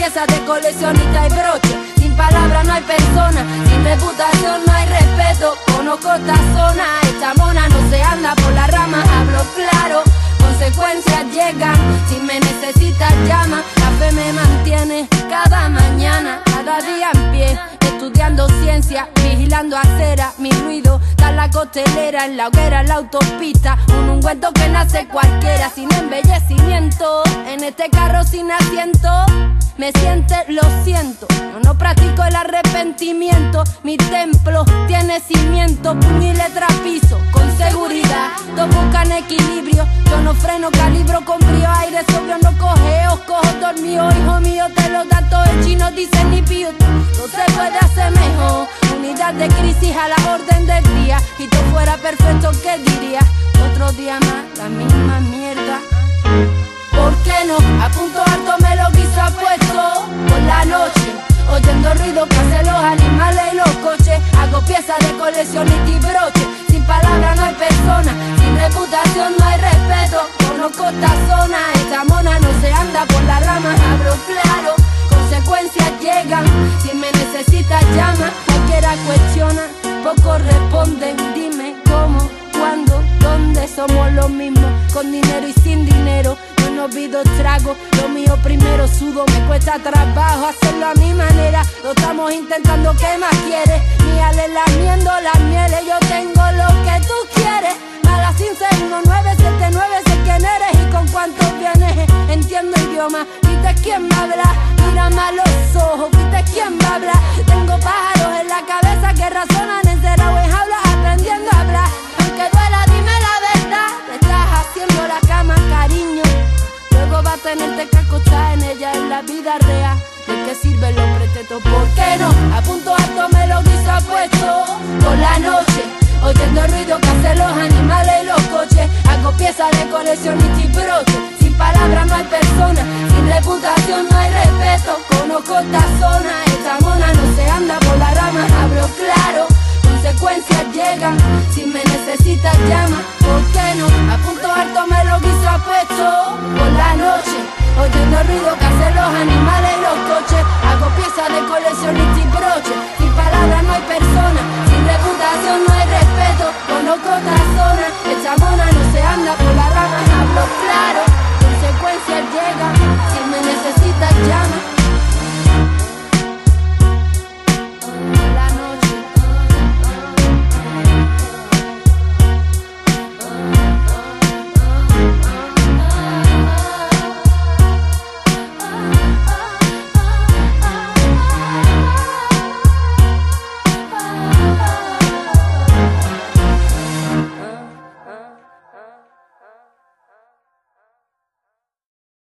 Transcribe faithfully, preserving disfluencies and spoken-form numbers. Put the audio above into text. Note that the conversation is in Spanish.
piezas de coleccionista y broche. Sin palabras no hay persona, sin reputación no hay respeto. Conozco esta zona, esta mona no se anda por la rama, hablo claro. Consecuencias llegan, si me necesitas llama. La fe me mantiene cada mañana, cada día en pie, estudiando ciencia, vigilando acera, mi ruido está en la costelera, en la hoguera, en la autopista. Un ungüento que nace cualquiera, sin embellecimiento. En este carro sin asiento, me siente, lo siento. Yo no practico el arrepentimiento, mi templo tiene cimiento, puño y letra piso, con seguridad. Todos buscan equilibrio, yo no freno, calibro con brío, aire sobrio, no cogeo, cojo dormido, hijo mío, te lo da todo el chino, dice ni pío. No se puede hacer mejor, unidad de crisis a la orden del día. Si todo fuera perfecto, ¿qué diría? Otro día más, la misma mierda. ¿Por qué no? A punto alto me lo quiso apuesto por la noche, oyendo ruido que hacen los animales y los coches. Hago piezas de coleccionista y broche. Sin palabras no hay persona, sin reputación no hay respeto. Conozco esta zona, esta mona no se anda por la rama, hablo claro. Consecuencias llegan, si me necesitas llama. Cualquiera cuestiona, pocos responden. Dime cómo, cuándo, dónde. Somos los mismos, con dinero y sin dinero. Yo no pido trago, lo mío primero. Sudo, me cuesta trabajo hacerlo a mi manera. Lo estamos intentando, ¿qué más quieres? Miales lamiendo las mieles, yo tengo lo que tú quieres. Mala sin ser uno nueve siete nueve, sé quién eres y con cuántos vienes. Entiendo idioma, ¿viste quién me habla? Mírame a los ojos, ¿viste quién me habla? Tengo pájaros en la cabeza que razonan encerrados en jaulas, aprendiendo a hablar. Aunque duela, dime la verdad, te estás haciendo la cama, cariño. Luego va a tenerte que acostar en ella en la vida real. ¿De qué sirve el hombre teto? ¿Por qué no? A punto alto me lo quiso apuesto por la noche, oyendo el ruido que hacen los animales y los coches. Hago piezas de coleccionista y broche. Sin palabras no hay persona, sin reputación no hay respeto. Conozco esta zona, esta mona no se anda por la rama, hablo claro. Consecuencias llegan, si me necesitas llama. ¿Por qué no? A punto alto me lo quiso apuesto por la noche, oyendo el ruido que hacen los animales y los